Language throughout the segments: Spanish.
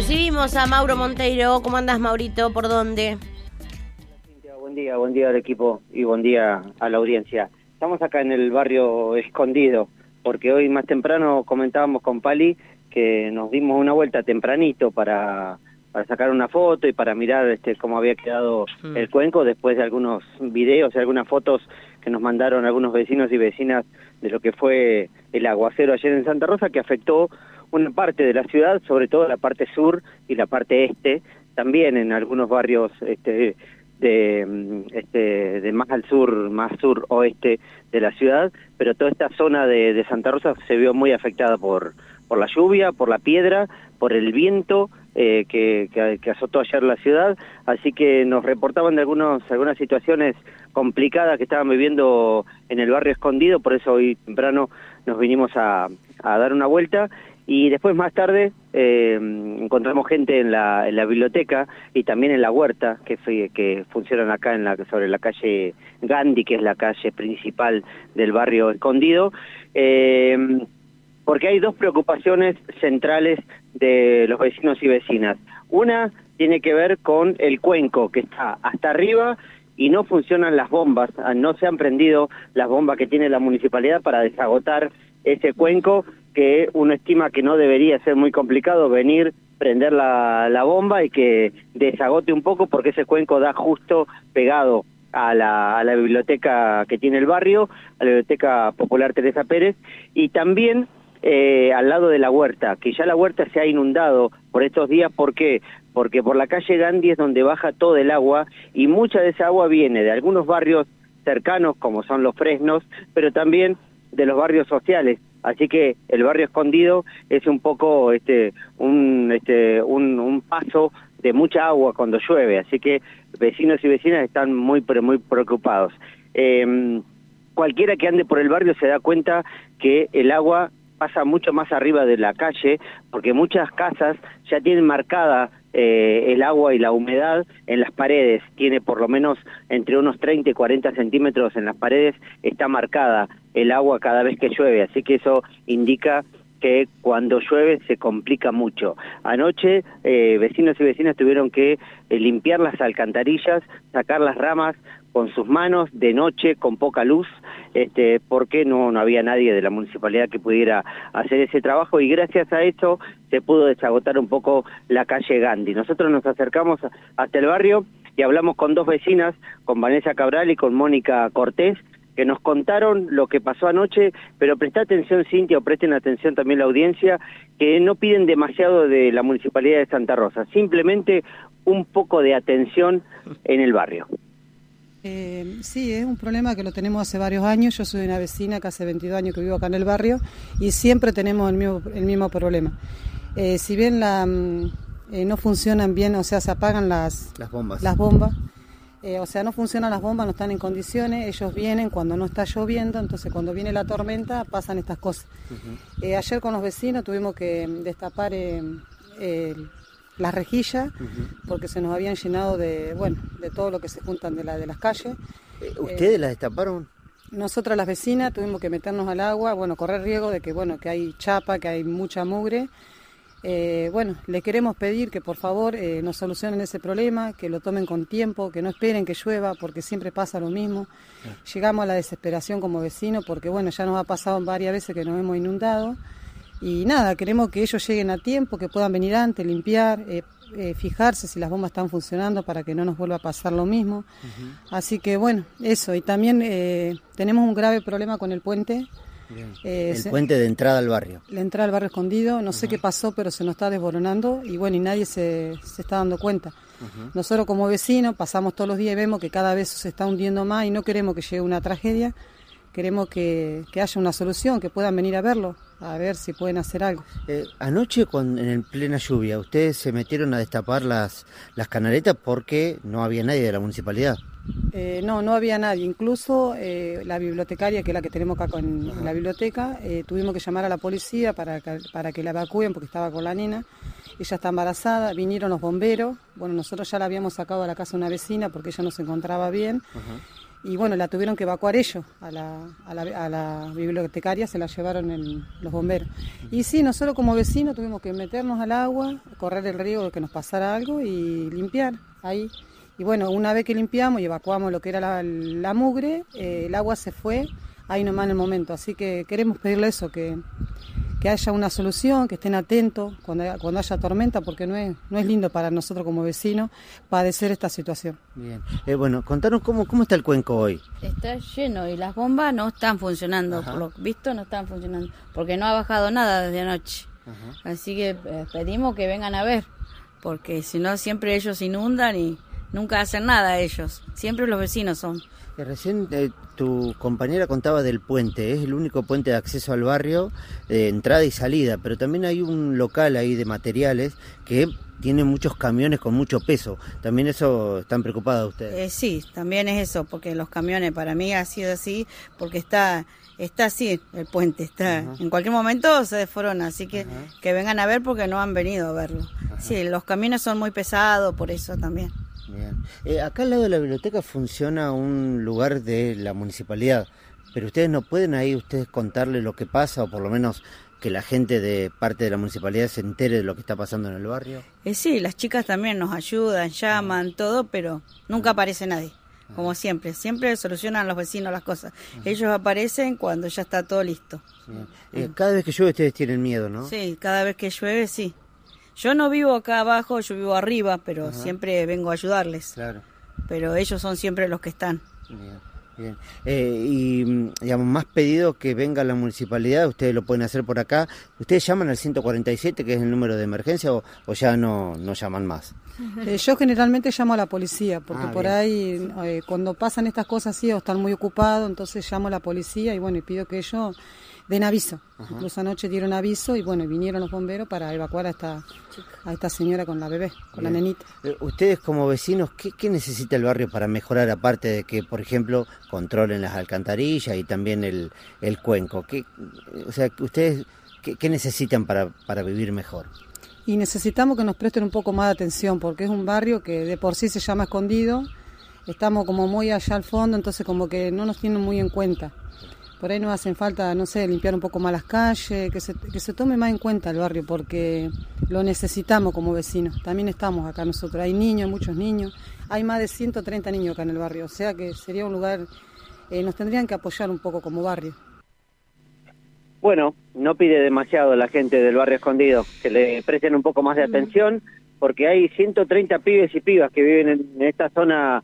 recibimos a Mauro Monteiro. ¿Cómo andás, Maurito? ¿Por dónde? Buen día al equipo y buen día a la audiencia. Estamos acá en el barrio Escondido, porque hoy más temprano comentábamos con Pali que nos dimos una vuelta tempranito para sacar una foto y para mirar cómo había quedado el cuenco después de algunos videos y algunas fotos que nos mandaron algunos vecinos y vecinas de lo que fue el aguacero ayer en Santa Rosa, que afectó una parte de la ciudad, sobre todo la parte sur y la parte este, también en algunos barrios de más al sur, más sur-oeste de la ciudad, pero toda esta zona de Santa Rosa se vio muy afectada por la lluvia, por la piedra, por el viento que azotó ayer la ciudad, así que nos reportaban de algunas situaciones complicadas que estaban viviendo en el barrio Escondido, por eso hoy temprano nos vinimos a dar una vuelta. Y después más tarde encontramos gente en la biblioteca y también en la huerta que funcionan acá sobre la calle Gandhi, que es la calle principal del barrio Escondido, porque hay dos preocupaciones centrales de los vecinos y vecinas. Una tiene que ver con el cuenco, que está hasta arriba y no funcionan las bombas, no se han prendido las bombas que tiene la municipalidad para desagotar ese cuenco, que uno estima que no debería ser muy complicado venir, prender la bomba y que desagote un poco, porque ese cuenco da justo pegado a la biblioteca que tiene el barrio, a la Biblioteca Popular Teresa Pérez, y también al lado de la huerta, que ya la huerta se ha inundado por estos días. ¿Por qué? Porque por la calle Gandhi es donde baja todo el agua, y mucha de esa agua viene de algunos barrios cercanos, como son Los Fresnos, pero también de los barrios sociales. Así que el barrio Escondido es un poco un paso de mucha agua cuando llueve, así que vecinos y vecinas están muy preocupados. Cualquiera que ande por el barrio se da cuenta que el agua pasa mucho más arriba de la calle, porque muchas casas ya tienen marcada el agua y la humedad en las paredes. Tiene por lo menos entre unos 30 y 40 centímetros en las paredes, está marcada el agua cada vez que llueve, así que eso indica que cuando llueve se complica mucho. Anoche vecinos y vecinas tuvieron que limpiar las alcantarillas, sacar las ramas con sus manos de noche, con poca luz, porque no había nadie de la municipalidad que pudiera hacer ese trabajo, y gracias a eso se pudo desagotar un poco la calle Gandhi. Nosotros nos acercamos hasta el barrio y hablamos con dos vecinas, con Vanessa Cabral y con Mónica Cortés, que nos contaron lo que pasó anoche, pero presta atención, Cintia, o presten atención también la audiencia, que no piden demasiado de la Municipalidad de Santa Rosa, simplemente un poco de atención en el barrio. Sí, es un problema que lo tenemos hace varios años. Yo soy una vecina que hace 22 años que vivo acá en el barrio y siempre tenemos el mismo problema. Si bien no funcionan bien, o sea, se apagan las bombas. O sea, no funcionan las bombas, no están en condiciones. Ellos vienen cuando no está lloviendo, entonces cuando viene la tormenta pasan estas cosas. Ayer con los vecinos tuvimos que destapar las rejillas, porque se nos habían llenado de todo lo que se juntan de las calles. ¿Ustedes las destaparon? Nosotras las vecinas tuvimos que meternos al agua, correr riesgo de que hay chapa, que hay mucha mugre. Les queremos pedir que por favor nos solucionen ese problema, que lo tomen con tiempo, que no esperen que llueva, porque siempre pasa lo mismo. Llegamos a la desesperación como vecinos, porque ya nos ha pasado varias veces que nos hemos inundado. Y nada, queremos que ellos lleguen a tiempo, que puedan venir antes, limpiar, fijarse si las bombas están funcionando para que no nos vuelva a pasar lo mismo. Así que eso. Y también tenemos un grave problema con el puente. El puente de entrada al barrio. La entrada al barrio Escondido, no sé qué pasó, pero se nos está desboronando y y nadie se está dando cuenta. Nosotros como vecinos pasamos todos los días y vemos que cada vez se está hundiendo más y no queremos que llegue una tragedia. Queremos que haya una solución, que puedan venir a verlo, a ver si pueden hacer algo. Anoche, en plena lluvia, ustedes se metieron a destapar las canaletas porque no había nadie de la municipalidad. No había nadie. Incluso la bibliotecaria, que es la que tenemos acá en la biblioteca, tuvimos que llamar a la policía para que la evacúen porque estaba con la nena. Ella está embarazada, vinieron los bomberos. Nosotros ya la habíamos sacado a la casa de una vecina porque ella no se encontraba bien. y bueno, la tuvieron que evacuar ellos, a la bibliotecaria se la llevaron los bomberos. Y sí, nosotros como vecinos tuvimos que meternos al agua, correr el riesgo de que nos pasara algo y limpiar ahí. Y bueno, una vez que limpiamos y evacuamos lo que era la mugre, el agua se fue ahí nomás en el momento. Así que queremos pedirle eso, que haya una solución, que estén atentos cuando haya tormenta, porque no es lindo para nosotros como vecinos padecer esta situación. Bien. Bueno, contanos cómo está el cuenco hoy. Está lleno y las bombas no están funcionando, por lo visto no están funcionando, porque no ha bajado nada desde anoche. Ajá. Así que pedimos que vengan a ver, porque si no siempre ellos inundan y nunca hacen nada ellos, siempre los vecinos son. Recién tu compañera contaba del puente, es el único puente de acceso al barrio, de entrada y salida, pero también hay un local ahí de materiales que tiene muchos camiones con mucho peso. ¿También eso están preocupadas ustedes? Sí, también es eso, porque los camiones para mí ha sido así, porque está así el puente, está en cualquier momento se desforona, así que que vengan a ver porque no han venido a verlo. Ajá. Sí, los camiones son muy pesados, por eso también. Bien. Acá al lado de la biblioteca funciona un lugar de la municipalidad, pero ustedes no pueden ahí contarle lo que pasa, o por lo menos que la gente de parte de la municipalidad se entere de lo que está pasando en el barrio. Sí, las chicas también nos ayudan, llaman, todo, pero nunca aparece nadie, como siempre solucionan los vecinos las cosas. Ellos aparecen cuando ya está todo listo. Cada vez que llueve ustedes tienen miedo, ¿no? Sí, cada vez que llueve, sí. Yo no vivo acá abajo, yo vivo arriba, pero siempre vengo a ayudarles. Claro. Pero ellos son siempre los que están. Bien. Y digamos, más pedido que venga la municipalidad, ustedes lo pueden hacer por acá. ¿Ustedes llaman al 147, que es el número de emergencia, o ya no llaman más? Yo generalmente llamo a la policía, porque por ahí cuando pasan estas cosas así o están muy ocupados, entonces llamo a la policía y bueno, y pido que ellos den aviso. Incluso anoche dieron aviso y bueno, vinieron los bomberos para evacuar a esta señora con la bebé, con la nenita. Ustedes como vecinos, ¿qué necesita el barrio para mejorar, aparte de que, por ejemplo, controlen las alcantarillas y también el cuenco? ¿Ustedes qué necesitan para vivir mejor? Y necesitamos que nos presten un poco más de atención, porque es un barrio que de por sí se llama escondido, estamos como muy allá al fondo, entonces como que no nos tienen muy en cuenta. Por ahí nos hacen falta, no sé, limpiar un poco más las calles, que se tome más en cuenta el barrio, porque lo necesitamos como vecinos. También estamos acá nosotros, hay niños, muchos niños, hay más de 130 niños acá en el barrio, o sea que sería un lugar, nos tendrían que apoyar un poco como barrio. Bueno, no pide demasiado la gente del barrio escondido, que le presten un poco más de atención, porque hay 130 pibes y pibas que viven en esta zona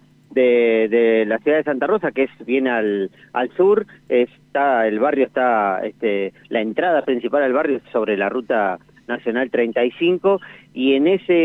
de la ciudad de Santa Rosa, que es bien al sur. El barrio está, la entrada principal al barrio es sobre la ruta nacional 35, y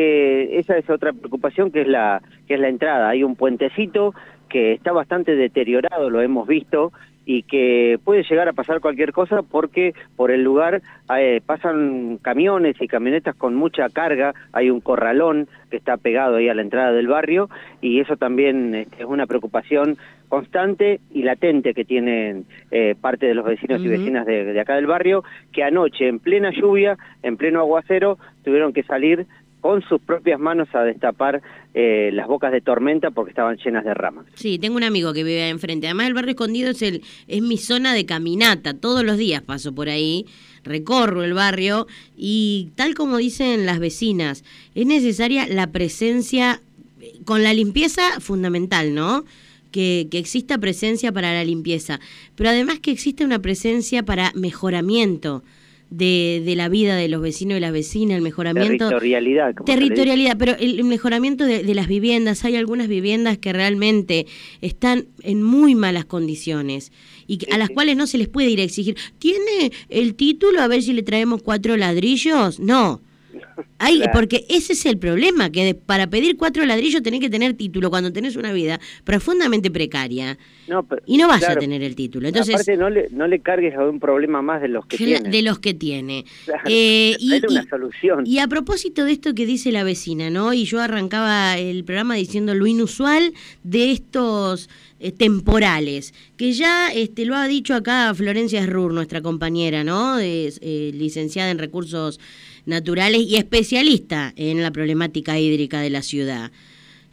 esa es otra preocupación, que es la entrada. Hay un puentecito que está bastante deteriorado, lo hemos visto, y que puede llegar a pasar cualquier cosa porque por el lugar pasan camiones y camionetas con mucha carga. Hay un corralón que está pegado ahí a la entrada del barrio, y eso también es una preocupación constante y latente que tienen parte de los vecinos y vecinas de acá del barrio, que anoche, en plena lluvia, en pleno aguacero, tuvieron que salir con sus propias manos a destapar las bocas de tormenta porque estaban llenas de ramas. Sí, tengo un amigo que vive ahí enfrente. Además, el barrio escondido es mi zona de caminata. Todos los días paso por ahí, recorro el barrio, y tal como dicen las vecinas, es necesaria la presencia, con la limpieza fundamental, ¿no? Que exista presencia para la limpieza, pero además que exista una presencia para mejoramiento de la vida de los vecinos y las vecinas, el mejoramiento... Territorialidad, pero el mejoramiento de las viviendas. Hay algunas viviendas que realmente están en muy malas condiciones y a las cuales no se les puede ir a exigir. ¿Tiene el título? A ver si le traemos 4 ladrillos. No. Porque ese es el problema, que para pedir 4 ladrillos tenés que tener título cuando tenés una vida profundamente precaria y no vas a tener el título. Entonces, aparte no le cargues a un problema más de los que tiene. De los que tiene. Claro, hay una solución. Y a propósito de esto que dice la vecina, ¿no? Y yo arrancaba el programa diciendo lo inusual de estos temporales, que ya lo ha dicho acá Florencia Srur, nuestra compañera, ¿no? Licenciada en Recursos Naturales y especialista en la problemática hídrica de la ciudad,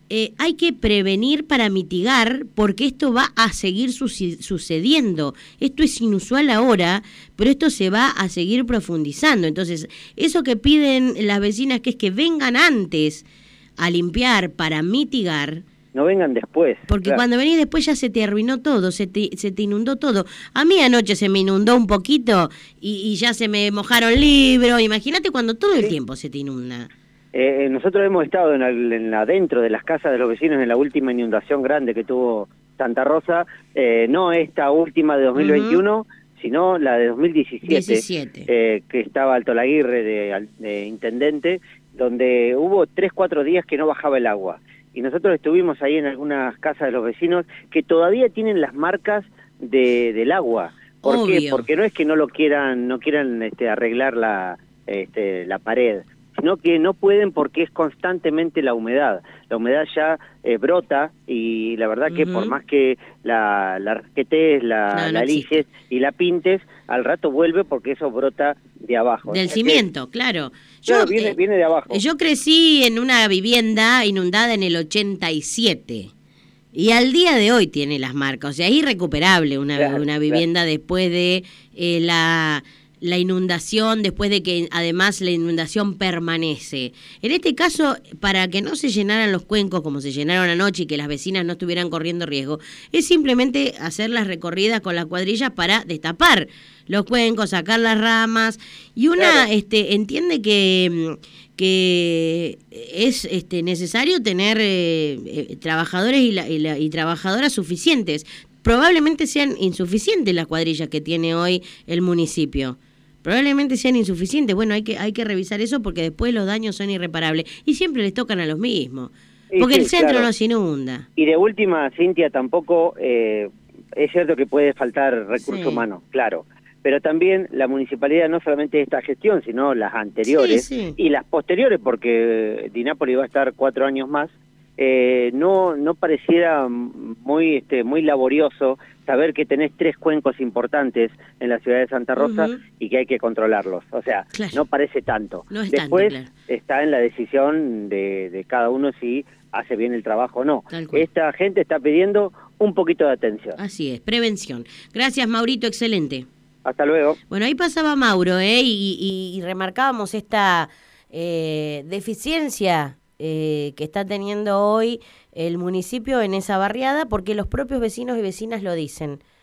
hay que prevenir para mitigar, porque esto va a seguir sucediendo. Esto es inusual ahora, pero esto se va a seguir profundizando. Entonces, eso que piden las vecinas, que es que vengan antes a limpiar para mitigar. No vengan después. Porque claro, cuando venís después ya se te arruinó todo, se te inundó todo. A mí anoche se me inundó un poquito y ya se me mojaron libros. Imagínate cuando todo el tiempo se te inunda. Nosotros hemos estado dentro de las casas de los vecinos en la última inundación grande que tuvo Santa Rosa, no esta última de 2021, sino la de 2017, que estaba Alto Laguirre de intendente, donde hubo 3-4 días que no bajaba el agua. Y nosotros estuvimos ahí en algunas casas de los vecinos que todavía tienen las marcas del agua. ¿Por qué? Porque no es que no quieran arreglar la pared, sino que no pueden porque es constantemente la humedad. La humedad ya brota y la verdad que por más que la rasquetes, la lijes y la pintes, al rato vuelve porque eso brota de abajo. Del cimiento, claro. Claro, viene de abajo. Yo crecí en una vivienda inundada en el 87 y al día de hoy tiene las marcas. O sea, es irrecuperable una vivienda después de la inundación, después de que además la inundación permanece. En este caso, para que no se llenaran los cuencos como se llenaron anoche y que las vecinas no estuvieran corriendo riesgo, es simplemente hacer las recorridas con las cuadrillas para destapar los cuencos, sacar las ramas, y una entiende que es necesario tener trabajadores y trabajadoras suficientes. Probablemente sean insuficientes las cuadrillas que tiene hoy el municipio. Probablemente sean insuficientes. Bueno, hay que revisar eso porque después los daños son irreparables y siempre les tocan a los mismos. Porque el centro no se inunda. Y de última, Cintia, tampoco es cierto que puede faltar recurso humano, claro. Pero también la municipalidad, no solamente esta gestión, sino las anteriores y las posteriores, porque Di Napoli va a estar 4 años más, no pareciera muy laborioso saber que tenés 3 cuencos importantes en la ciudad de Santa Rosa y que hay que controlarlos. O sea, no parece tanto. No es Después tanto, está en la decisión de cada uno si hace bien el trabajo o no. Esta gente está pidiendo un poquito de atención. Así es, prevención. Gracias, Maurito, excelente. Hasta luego. Bueno, ahí pasaba Mauro, y remarcábamos esta deficiencia que está teniendo hoy el municipio en esa barriada, porque los propios vecinos y vecinas lo dicen.